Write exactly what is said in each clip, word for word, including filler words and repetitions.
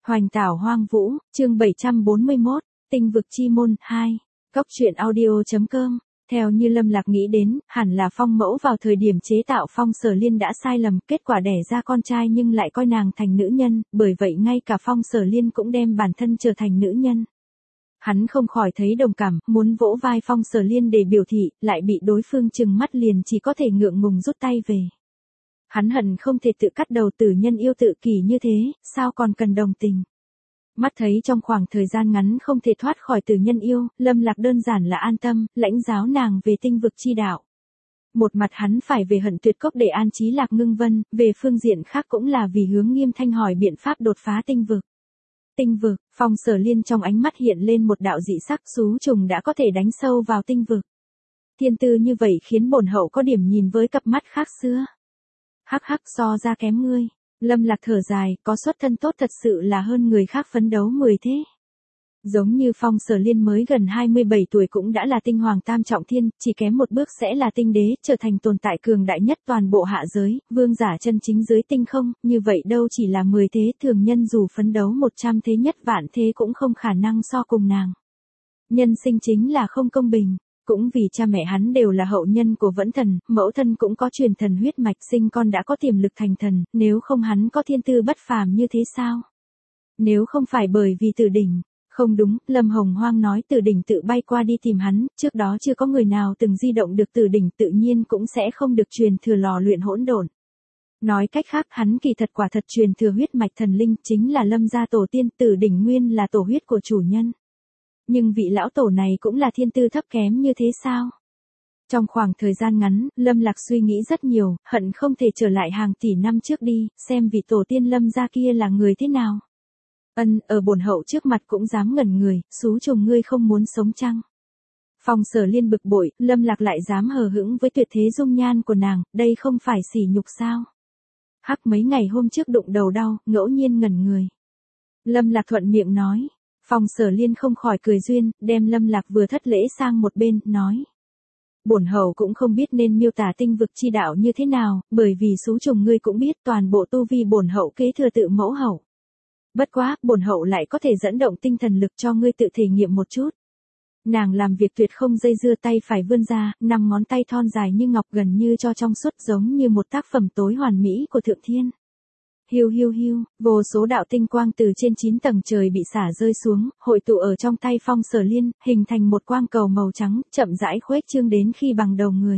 Hoành tảo hoang vũ, chương bảy trăm bốn mươi mốt, tinh vực chi môn, hai. Cốc truyện audio.com. Theo như Lâm Lạc nghĩ đến, hẳn là Phong mẫu vào thời điểm chế tạo Phong Sở Liên đã sai lầm, kết quả đẻ ra con trai nhưng lại coi nàng thành nữ nhân, bởi vậy ngay cả Phong Sở Liên cũng đem bản thân trở thành nữ nhân. Hắn không khỏi thấy đồng cảm, muốn vỗ vai Phong Sở Liên để biểu thị, lại bị đối phương trừng mắt liền chỉ có thể ngượng ngùng rút tay về. Hắn hận không thể tự cắt đầu tử nhân yêu tự kỷ như thế, sao còn cần đồng tình. Mắt thấy trong khoảng thời gian ngắn không thể thoát khỏi tử nhân yêu, Lâm Lạc đơn giản là an tâm, lãnh giáo nàng về tinh vực chi đạo. Một mặt hắn phải về Hận Tuyệt Cốc để an trí Lạc Ngưng Vân, về phương diện khác cũng là vì hướng Nghiêm Thanh hỏi biện pháp đột phá tinh vực. Tinh vực, Phong Sở Liên trong ánh mắt hiện lên một đạo dị sắc, xú trùng đã có thể đánh sâu vào tinh vực. Thiên tư như vậy khiến bổn hậu có điểm nhìn với cặp mắt khác xưa. Hắc hắc, so ra kém ngươi. Lâm Lạc thở dài, có xuất thân tốt thật sự là hơn người khác phấn đấu mười thế. Giống như Phong Sở Liên mới gần hai mươi bảy tuổi cũng đã là tinh hoàng tam trọng thiên, chỉ kém một bước sẽ là tinh đế, trở thành tồn tại cường đại nhất toàn bộ hạ giới, vương giả chân chính dưới tinh không, như vậy đâu chỉ là mười thế, thường nhân dù phấn đấu một trăm thế nhất vạn thế cũng không khả năng so cùng nàng. Nhân sinh chính là không công bình. Cũng vì cha mẹ hắn đều là hậu nhân của Vẫn Thần, mẫu thân cũng có truyền thần huyết mạch, sinh con đã có tiềm lực thành thần, nếu không hắn có thiên tư bất phàm như thế sao? Nếu không phải bởi vì Tử Đỉnh, không đúng, Lâm Hồng Hoang nói Tử Đỉnh tự bay qua đi tìm hắn, trước đó chưa có người nào từng di động được Tử Đỉnh, tự nhiên cũng sẽ không được truyền thừa lò luyện hỗn độn. Nói cách khác, hắn kỳ thật quả thật truyền thừa huyết mạch thần linh, chính là Lâm gia tổ tiên, Tử Đỉnh nguyên là tổ huyết của chủ nhân. Nhưng vị lão tổ này cũng là thiên tư thấp kém như thế sao? Trong khoảng thời gian ngắn, Lâm Lạc suy nghĩ rất nhiều, hận không thể trở lại hàng tỷ năm trước đi, xem vị tổ tiên Lâm gia kia là người thế nào. Ân, ở bổn hậu trước mặt cũng dám ngẩn người, xú trùng ngươi không muốn sống chăng? Phong Sở Liên bực bội, Lâm Lạc lại dám hờ hững với tuyệt thế dung nhan của nàng, đây không phải sỉ nhục sao? Hắc, mấy ngày hôm trước đụng đầu đau, ngẫu nhiên ngẩn người. Lâm Lạc thuận miệng nói. Phong Sở Liên không khỏi cười duyên, đem Lâm Lạc vừa thất lễ sang một bên, nói. Bổn hậu cũng không biết nên miêu tả tinh vực chi đạo như thế nào, bởi vì xú trùng ngươi cũng biết toàn bộ tu vi bổn hậu kế thừa tự mẫu hậu. Bất quá, bổn hậu lại có thể dẫn động tinh thần lực cho ngươi tự thể nghiệm một chút. Nàng làm việc tuyệt không dây dưa, tay phải vươn ra, năm ngón tay thon dài như ngọc gần như cho trong suốt, giống như một tác phẩm tối hoàn mỹ của thượng thiên. Hiu hiu hiu, vô số đạo tinh quang từ trên chín tầng trời bị xả rơi xuống, hội tụ ở trong tay Phong Sở Liên, hình thành một quang cầu màu trắng, chậm rãi khuếch trương đến khi bằng đầu người.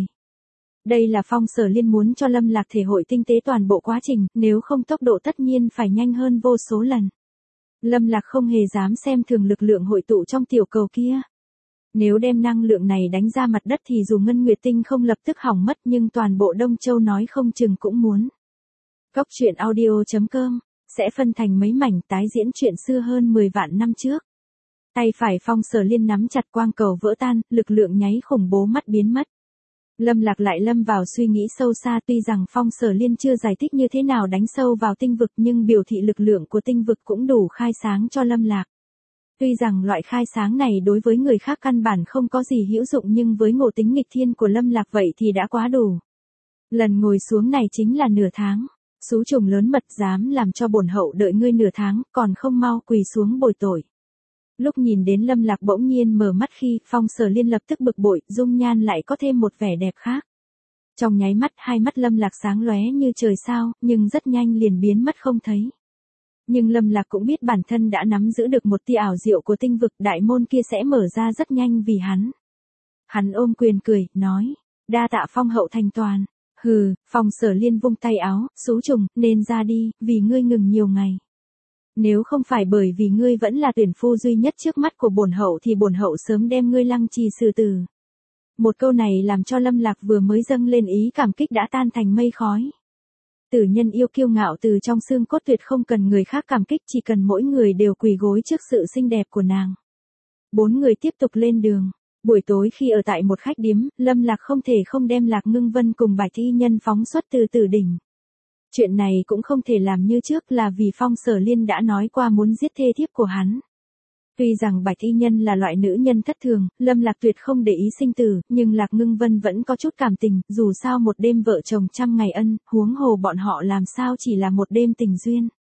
Đây là Phong Sở Liên muốn cho Lâm Lạc thể hội tinh tế toàn bộ quá trình, nếu không tốc độ tất nhiên phải nhanh hơn vô số lần. Lâm Lạc không hề dám xem thường lực lượng hội tụ trong tiểu cầu kia. Nếu đem năng lượng này đánh ra mặt đất thì dù Ngân Nguyệt Tinh không lập tức hỏng mất, nhưng toàn bộ Đông Châu nói không chừng cũng muốn. Cốc truyện audio.com sẽ phân thành mấy mảnh tái diễn chuyện xưa hơn mười vạn năm trước. Tay phải Phong Sở Liên nắm chặt quang cầu vỡ tan, lực lượng nháy khủng bố mắt biến mất. Lâm Lạc lại lâm vào suy nghĩ sâu xa, tuy rằng Phong Sở Liên chưa giải thích như thế nào đánh sâu vào tinh vực, nhưng biểu thị lực lượng của tinh vực cũng đủ khai sáng cho Lâm Lạc. Tuy rằng loại khai sáng này đối với người khác căn bản không có gì hữu dụng, nhưng với ngộ tính nghịch thiên của Lâm Lạc vậy thì đã quá đủ. Lần ngồi xuống này chính là nửa tháng. Xú trùng lớn mật, dám làm cho bổn hậu đợi ngươi nửa tháng, còn không mau quỳ xuống bồi tội. Lúc nhìn đến Lâm Lạc bỗng nhiên mở mắt khi, Phong Sở Liên lập tức bực bội, dung nhan lại có thêm một vẻ đẹp khác. Trong nháy mắt, hai mắt Lâm Lạc sáng lóe như trời sao, nhưng rất nhanh liền biến mất không thấy. Nhưng Lâm Lạc cũng biết bản thân đã nắm giữ được một tia ảo diệu của tinh vực, đại môn kia sẽ mở ra rất nhanh vì hắn. Hắn ôm quyền cười, nói, đa tạ Phong hậu thành toàn. Hừ, Phong Sở Liên vung tay áo, xú trùng, nên ra đi, vì ngươi ngừng nhiều ngày. Nếu không phải bởi vì ngươi vẫn là tuyển phu duy nhất trước mắt của bổn hậu thì bổn hậu sớm đem ngươi lăng trì xử tử. Một câu này làm cho Lâm Lạc vừa mới dâng lên ý cảm kích đã tan thành mây khói. Tử nhân yêu kiêu ngạo từ trong xương cốt, tuyệt không cần người khác cảm kích, chỉ cần mỗi người đều quỳ gối trước sự xinh đẹp của nàng. Bốn người tiếp tục lên đường. Buổi tối khi ở tại một khách điếm, Lâm Lạc không thể không đem Lạc Ngưng Vân cùng Bạch Y Nhân phóng xuất từ Tử Đỉnh. Chuyện này cũng không thể làm như trước, là vì Phong Sở Liên đã nói qua muốn giết thê thiếp của hắn. Tuy rằng Bạch Y Nhân là loại nữ nhân thất thường, Lâm Lạc tuyệt không để ý sinh tử, nhưng Lạc Ngưng Vân vẫn có chút cảm tình, dù sao một đêm vợ chồng trăm ngày ân, huống hồ bọn họ làm sao chỉ là một đêm tình duyên.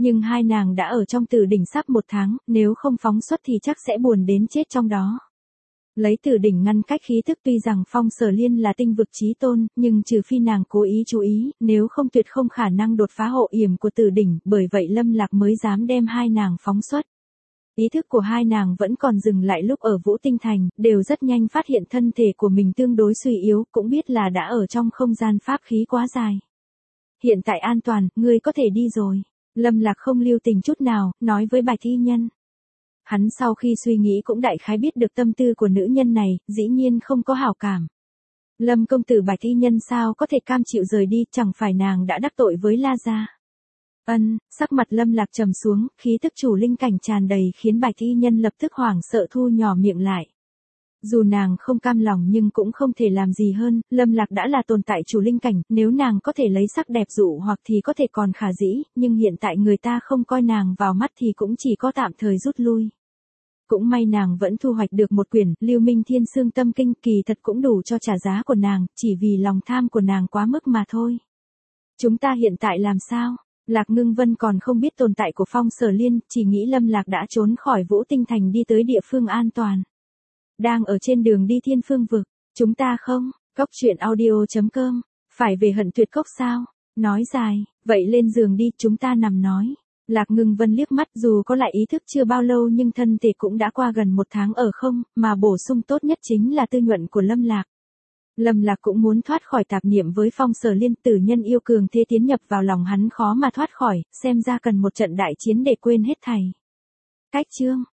Nhưng hai nàng đã ở trong tử đỉnh sắp một tháng, nếu không phóng xuất thì chắc sẽ buồn đến chết trong đó. Lấy tử đỉnh ngăn cách khí thức, tuy rằng Phong Sở Liên là tinh vực chí tôn, nhưng trừ phi nàng cố ý chú ý, nếu không tuyệt không khả năng đột phá hộ yểm của tử đỉnh, bởi vậy Lâm Lạc mới dám đem hai nàng phóng xuất. Ý thức của hai nàng vẫn còn dừng lại lúc ở Vũ Tinh Thành, đều rất nhanh phát hiện thân thể của mình tương đối suy yếu, cũng biết là đã ở trong không gian pháp khí quá dài. Hiện tại an toàn, ngươi có thể đi rồi. Lâm Lạc không lưu tình chút nào, nói với Bạch Y Nhân. Hắn sau khi suy nghĩ cũng đại khái biết được tâm tư của nữ nhân này, dĩ nhiên không có hảo cảm. Lâm công tử Bạch Y Nhân sao có thể cam chịu rời đi, chẳng phải nàng đã đắc tội với La Gia. Ân, sắc mặt Lâm Lạc trầm xuống, khí tức chủ linh cảnh tràn đầy khiến Bạch Y Nhân lập tức hoảng sợ thu nhỏ miệng lại. Dù nàng không cam lòng nhưng cũng không thể làm gì hơn, Lâm Lạc đã là tồn tại chủ linh cảnh, nếu nàng có thể lấy sắc đẹp dụ hoặc thì có thể còn khả dĩ, nhưng hiện tại người ta không coi nàng vào mắt thì cũng chỉ có tạm thời rút lui. Cũng may nàng vẫn thu hoạch được một quyển Lưu Minh Thiên Xương Tâm Kinh, kỳ thật cũng đủ cho trả giá của nàng, chỉ vì lòng tham của nàng quá mức mà thôi. Chúng ta hiện tại làm sao? Lạc Ngưng Vân còn không biết tồn tại của Phong Sở Liên, chỉ nghĩ Lâm Lạc đã trốn khỏi Vũ Tinh Thành đi tới địa phương an toàn. Đang ở trên đường đi Thiên Phương Vực, chúng ta không, cốc truyện audio chấm com, phải về Hận Tuyệt Cốc sao? Nói dài, vậy lên giường đi, chúng ta nằm nói. Lạc Ngưng Vân liếc mắt, dù có lại ý thức chưa bao lâu nhưng thân thể cũng đã qua gần một tháng ở không, mà bổ sung tốt nhất chính là tư nhuận của Lâm Lạc. Lâm Lạc cũng muốn thoát khỏi tạp niệm với Phong Sở Liên, tử nhân yêu cường thế tiến nhập vào lòng hắn khó mà thoát khỏi, xem ra cần một trận đại chiến để quên hết thảy. Cách chương